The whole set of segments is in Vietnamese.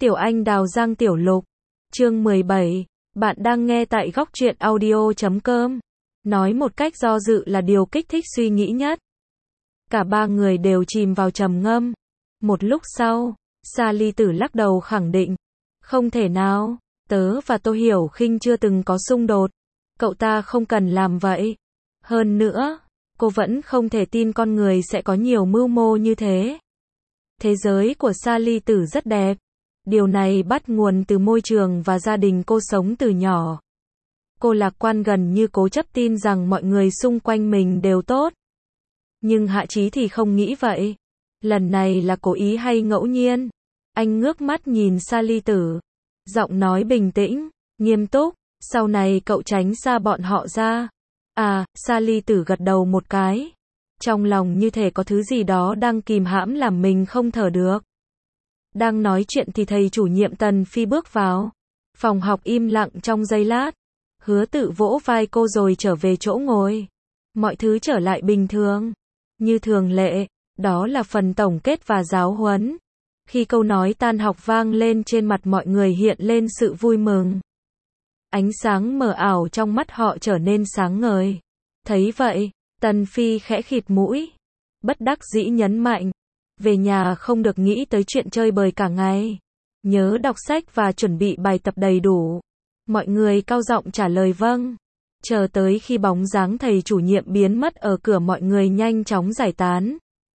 Tiểu Anh Đào Giang Tiểu Lục. Chương 17. Bạn đang nghe tại góc truyện audio.com. Nói một cách do dự là điều kích thích suy nghĩ nhất. Cả ba người đều chìm vào trầm ngâm. Một lúc sau, Sa Ly Tử lắc đầu khẳng định. Không thể nào, tớ và Tô Hiểu Khinh chưa từng có xung đột. Cậu ta không cần làm vậy. Hơn nữa, cô vẫn không thể tin con người sẽ có nhiều mưu mô như thế. Thế giới của Sa Ly Tử rất đẹp. Điều này bắt nguồn từ môi trường và gia đình cô sống từ nhỏ. Cô lạc quan gần như cố chấp tin rằng mọi người xung quanh mình đều tốt. Nhưng Hạ Chí thì không nghĩ vậy. Lần này là cố ý hay ngẫu nhiên? Anh ngước mắt nhìn Sa Ly Tử. Giọng nói bình tĩnh, nghiêm túc. Sau này cậu tránh xa bọn họ ra. À, Sa Ly Tử gật đầu một cái. Trong lòng như thể có thứ gì đó đang kìm hãm làm mình không thở được. Đang nói chuyện thì thầy chủ nhiệm Tần Phi bước vào. Phòng học im lặng trong giây lát. Hứa Tự vỗ vai cô rồi trở về chỗ ngồi. Mọi thứ trở lại bình thường. Như thường lệ, đó là phần tổng kết và giáo huấn. Khi câu nói tan học vang lên trên mặt mọi người hiện lên sự vui mừng. Ánh sáng mờ ảo trong mắt họ trở nên sáng ngời. Thấy vậy, Tần Phi khẽ khịt mũi. Bất đắc dĩ nhấn mạnh. Về nhà không được nghĩ tới chuyện chơi bời cả ngày. Nhớ đọc sách và chuẩn bị bài tập đầy đủ. Mọi người cao giọng trả lời vâng. Chờ tới khi bóng dáng thầy chủ nhiệm biến mất ở cửa mọi người nhanh chóng giải tán.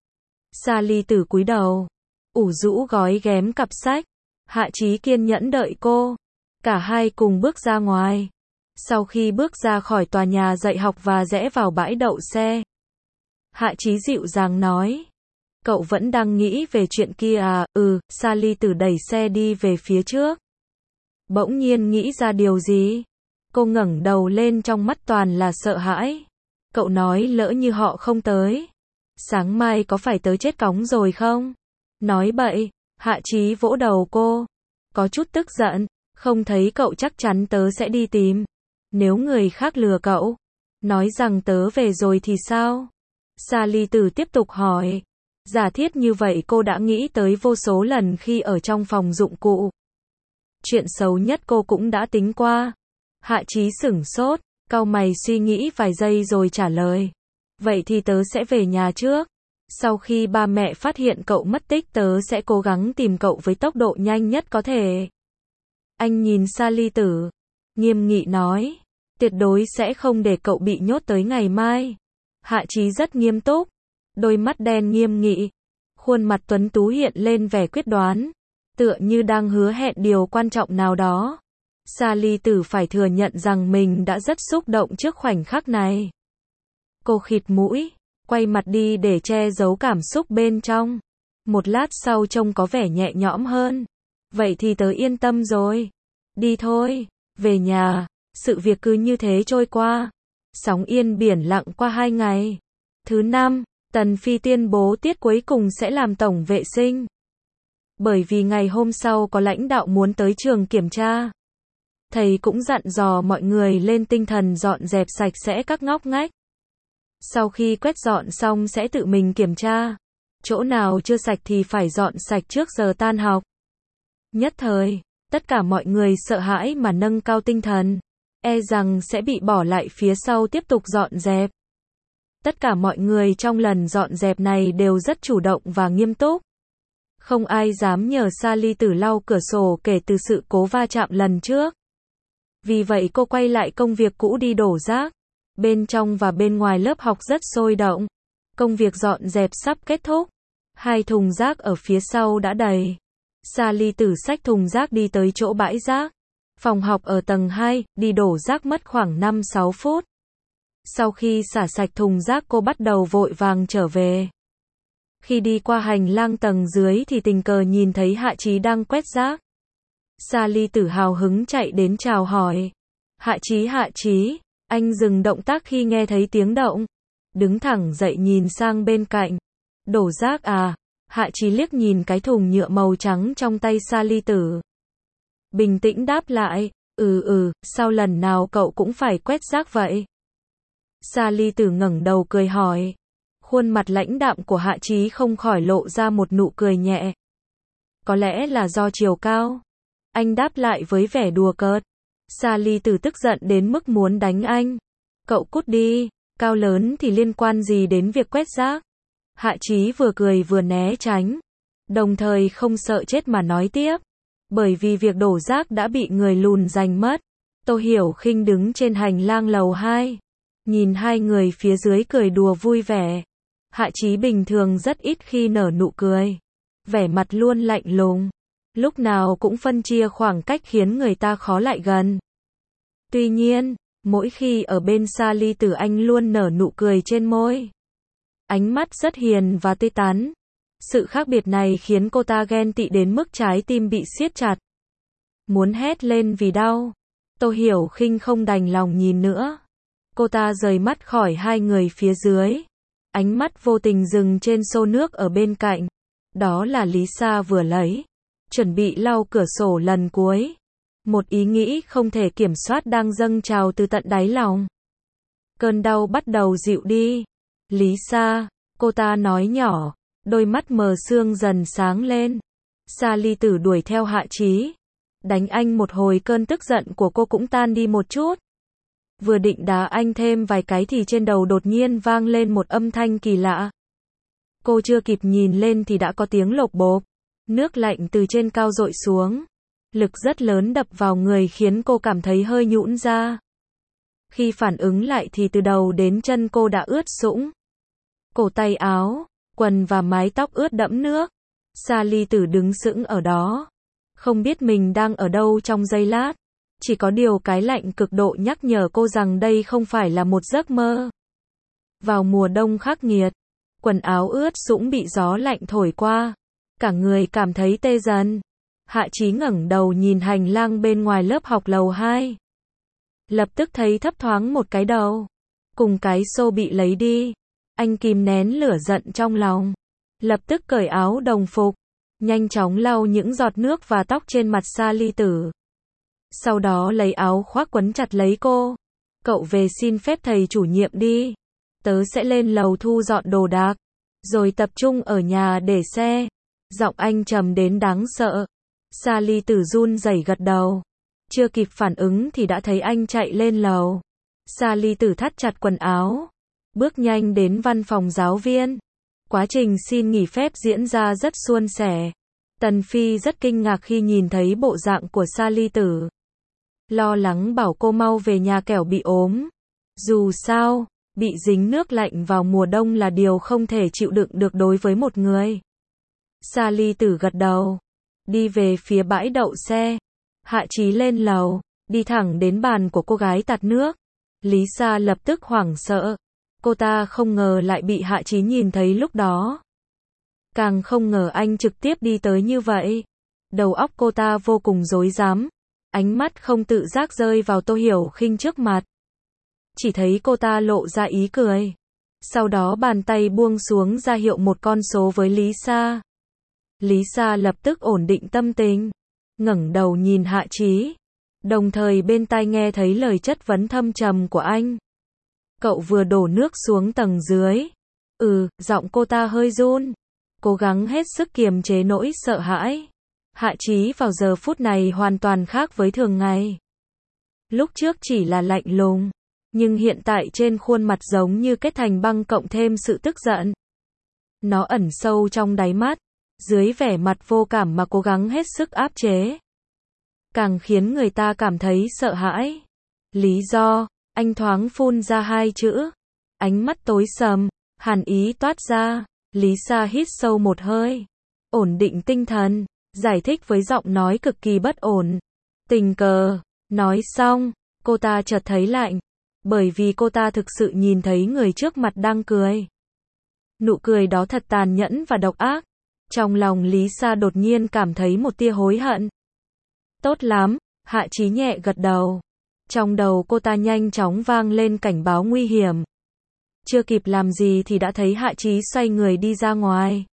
Sa Ly Tử cúi đầu. Ủ rũ gói ghém cặp sách. Hạ Chí kiên nhẫn đợi cô. Cả hai cùng bước ra ngoài. Sau khi bước ra khỏi tòa nhà dạy học và rẽ vào bãi đậu xe. Hạ Chí dịu dàng nói. Cậu vẫn đang nghĩ về chuyện kia à? Sa Ly Tử đẩy xe đi về phía trước. Bỗng nhiên nghĩ ra điều gì? Cô ngẩng đầu lên trong mắt toàn là sợ hãi. Cậu nói lỡ như họ không tới. Sáng mai có phải tớ chết cóng rồi không? Nói bậy, Hạ Chí vỗ đầu cô. Có chút tức giận, không thấy cậu chắc chắn tớ sẽ đi tìm. Nếu người khác lừa cậu, nói rằng tớ về rồi thì sao? Sa Ly Tử tiếp tục hỏi. Giả thiết như vậy cô đã nghĩ tới vô số lần khi ở trong phòng dụng cụ. Chuyện xấu nhất cô cũng đã tính qua. Hạ Chí sửng sốt, cau mày suy nghĩ vài giây rồi trả lời. Vậy thì tớ sẽ về nhà trước. Sau khi ba mẹ phát hiện cậu mất tích tớ sẽ cố gắng tìm cậu với tốc độ nhanh nhất có thể. Anh nhìn Sa Ly Tử, nghiêm nghị nói. Tuyệt đối sẽ không để cậu bị nhốt tới ngày mai. Hạ Chí rất nghiêm túc. Đôi mắt đen nghiêm nghị. Khuôn mặt tuấn tú hiện lên vẻ quyết đoán. Tựa như đang hứa hẹn điều quan trọng nào đó. Sa Ly Tử phải thừa nhận rằng mình đã rất xúc động trước khoảnh khắc này. Cô khịt mũi, quay mặt đi để che giấu cảm xúc bên trong. Một lát sau trông có vẻ nhẹ nhõm hơn. Vậy thì tớ yên tâm rồi. Đi thôi, về nhà. Sự việc cứ như thế trôi qua. Sóng yên biển lặng qua 2 ngày. Thứ 5, Tần Phi tuyên bố tiết cuối cùng sẽ làm tổng vệ sinh. Bởi vì ngày hôm sau có lãnh đạo muốn tới trường kiểm tra. Thầy cũng dặn dò mọi người lên tinh thần dọn dẹp sạch sẽ các ngóc ngách. Sau khi quét dọn xong sẽ tự mình kiểm tra. Chỗ nào chưa sạch thì phải dọn sạch trước giờ tan học. Nhất thời, tất cả mọi người sợ hãi mà nâng cao tinh thần. E rằng sẽ bị bỏ lại phía sau tiếp tục dọn dẹp. Tất cả mọi người trong lần dọn dẹp này đều rất chủ động và nghiêm túc. Không ai dám nhờ Sa Ly Tử lau cửa sổ kể từ sự cố va chạm lần trước. Vì vậy cô quay lại công việc cũ đi đổ rác. Bên trong và bên ngoài lớp học rất sôi động. Công việc dọn dẹp sắp kết thúc. 2 thùng rác ở phía sau đã đầy. Sa Ly Tử xách thùng rác đi tới chỗ bãi rác. Phòng học ở tầng 2, đi đổ rác mất khoảng 5-6 phút. Sau khi xả sạch thùng rác cô bắt đầu vội vàng trở về. Khi đi qua hành lang tầng dưới thì tình cờ nhìn thấy Hạ Chí đang quét rác. Sa Ly Tử hào hứng chạy đến chào hỏi. Hạ Chí, anh dừng động tác khi nghe thấy tiếng động. Đứng thẳng dậy nhìn sang bên cạnh. Đổ rác à? Hạ Chí liếc nhìn cái thùng nhựa màu trắng trong tay Sa Ly Tử. Bình tĩnh đáp lại, sao lần nào cậu cũng phải quét rác vậy? Sa Ly Tử ngẩng đầu cười hỏi. Khuôn mặt lãnh đạm của Hạ Chí không khỏi lộ ra một nụ cười nhẹ. có lẽ là do chiều cao. Anh đáp lại với vẻ đùa cợt. Sally Tử tức giận đến mức muốn đánh anh. Cậu cút đi, cao lớn thì liên quan gì đến việc quét rác? Hạ Chí vừa cười vừa né tránh, đồng thời không sợ chết mà nói tiếp. Bởi vì việc đổ rác đã bị người lùn giành mất. Tô Hiểu Khinh đứng trên hành lang lầu 2, nhìn hai người phía dưới cười đùa vui vẻ. Hạ Chí bình thường rất ít khi nở nụ cười, vẻ mặt luôn lạnh lùng, lúc nào cũng phân chia khoảng cách khiến người ta khó lại gần. Tuy nhiên, mỗi khi ở bên Sally Tử anh luôn nở nụ cười trên môi. Ánh mắt rất hiền và tươi tắn. Sự khác biệt này khiến cô ta ghen tị đến mức trái tim bị siết chặt. Muốn hét lên vì đau. Tô Hiểu Khinh không đành lòng nhìn nữa. Cô ta rời mắt khỏi hai người phía dưới. Ánh mắt vô tình dừng trên xô nước ở bên cạnh. Đó là Lý Sa vừa lấy. Chuẩn bị lau cửa sổ lần cuối. Một ý nghĩ không thể kiểm soát đang dâng trào từ tận đáy lòng. Cơn đau bắt đầu dịu đi. Lý Sa, cô ta nói nhỏ, đôi mắt mờ sương dần sáng lên. Sally Tử đuổi theo Hạ Chí. Đánh anh một hồi cơn tức giận của cô cũng tan đi một chút. Vừa định đá anh thêm vài cái thì trên đầu đột nhiên vang lên một âm thanh kỳ lạ. Cô chưa kịp nhìn lên thì đã có tiếng lộp bộp. Nước lạnh từ trên cao dội xuống. Lực rất lớn đập vào người khiến cô cảm thấy hơi nhũn ra. Khi phản ứng lại thì từ đầu đến chân cô đã ướt sũng. Cổ tay áo, quần và mái tóc ướt đẫm nước. Sally Tử đứng sững ở đó. Không biết mình đang ở đâu trong giây lát. Chỉ có điều cái lạnh cực độ nhắc nhở cô rằng đây không phải là một giấc mơ. Vào mùa đông khắc nghiệt, quần áo ướt sũng bị gió lạnh thổi qua. Cả người cảm thấy tê dần. Hạ Chí ngẩng đầu nhìn hành lang bên ngoài lớp học lầu 2. Lập tức thấy thấp thoáng một cái đầu. Cùng cái xô bị lấy đi. Anh kìm nén lửa giận trong lòng. Lập tức cởi áo đồng phục. Nhanh chóng lau những giọt nước và tóc trên mặt Sally Tử. Sau đó lấy áo khoác quấn chặt lấy cô. Cậu về xin phép thầy chủ nhiệm đi. Tớ sẽ lên lầu thu dọn đồ đạc. Rồi tập trung ở nhà để xe. Giọng anh trầm đến đáng sợ. Sally Tử run rẩy gật đầu. Chưa kịp phản ứng thì đã thấy anh chạy lên lầu. Sally Tử thắt chặt quần áo. Bước nhanh đến văn phòng giáo viên. Quá trình xin nghỉ phép diễn ra rất suôn sẻ. Tần Phi rất kinh ngạc khi nhìn thấy bộ dạng của Sally Tử. Lo lắng bảo cô mau về nhà kẻo bị ốm. Dù sao, bị dính nước lạnh vào mùa đông là điều không thể chịu đựng được đối với một người. Sally Tử gật đầu. Đi về phía bãi đậu xe. Hạ Chí lên lầu. Đi thẳng đến bàn của cô gái tạt nước. Lý Sa lập tức hoảng sợ. Cô ta không ngờ lại bị Hạ Chí nhìn thấy lúc đó. Càng không ngờ anh trực tiếp đi tới như vậy. Đầu óc cô ta vô cùng rối rắm. Ánh mắt không tự giác rơi vào Tô Hiểu Khinh trước mặt. Chỉ thấy cô ta lộ ra ý cười. Sau đó bàn tay buông xuống ra hiệu một con số với Lý Sa. Lý Sa lập tức ổn định tâm tình. Ngẩng đầu nhìn Hạ Chí. Đồng thời bên tai nghe thấy lời chất vấn thâm trầm của anh. Cậu vừa đổ nước xuống tầng dưới. Giọng cô ta hơi run. Cố gắng hết sức kiềm chế nỗi sợ hãi. Hạ Chí vào giờ phút này hoàn toàn khác với thường ngày. Lúc trước chỉ là lạnh lùng. Nhưng hiện tại trên khuôn mặt giống như kết thành băng cộng thêm sự tức giận. Nó ẩn sâu trong đáy mắt. Dưới vẻ mặt vô cảm mà cố gắng hết sức áp chế. Càng khiến người ta cảm thấy sợ hãi. Lý do, anh thoáng phun ra hai chữ. Ánh mắt tối sầm, hàn ý toát ra. Lý Sa hít sâu một hơi. Ổn định tinh thần, giải thích với giọng nói cực kỳ bất ổn. Tình cờ, nói xong, cô ta chợt thấy lạnh. Bởi vì cô ta thực sự nhìn thấy người trước mặt đang cười. Nụ cười đó thật tàn nhẫn và độc ác. Trong lòng Lý Sa đột nhiên cảm thấy một tia hối hận. Tốt lắm, Hạ Chí nhẹ gật đầu. Trong đầu cô ta nhanh chóng vang lên cảnh báo nguy hiểm. Chưa kịp làm gì thì đã thấy Hạ Chí xoay người đi ra ngoài.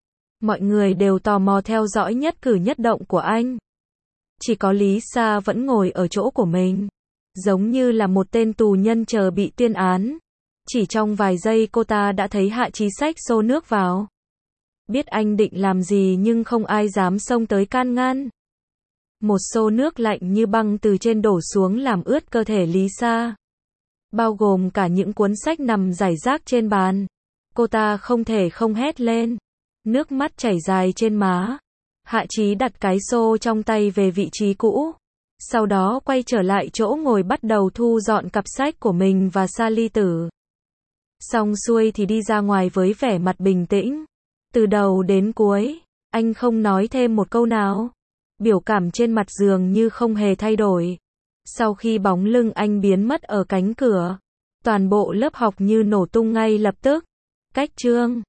Mọi người đều tò mò theo dõi nhất cử nhất động của anh. Chỉ có Lý Sa vẫn ngồi ở chỗ của mình. Giống như là một tên tù nhân chờ bị tuyên án. Chỉ trong vài giây cô ta đã thấy Hạ Chí xách xô nước vào. Biết anh định làm gì nhưng không ai dám xông tới can ngăn. Một xô nước lạnh như băng từ trên đổ xuống làm ướt cơ thể Lý Sa. Bao gồm cả những cuốn sách nằm rải rác trên bàn. Cô ta không thể không hét lên. Nước mắt chảy dài trên má. Hạ Chí đặt cái xô trong tay về vị trí cũ. Sau đó quay trở lại chỗ ngồi bắt đầu thu dọn cặp sách của mình và Sa Ly Tử. Xong xuôi thì đi ra ngoài với vẻ mặt bình tĩnh. Từ đầu đến cuối, anh không nói thêm một câu nào. Biểu cảm trên mặt dường như không hề thay đổi. Sau khi bóng lưng anh biến mất ở cánh cửa, toàn bộ lớp học như nổ tung ngay lập tức. Cách chương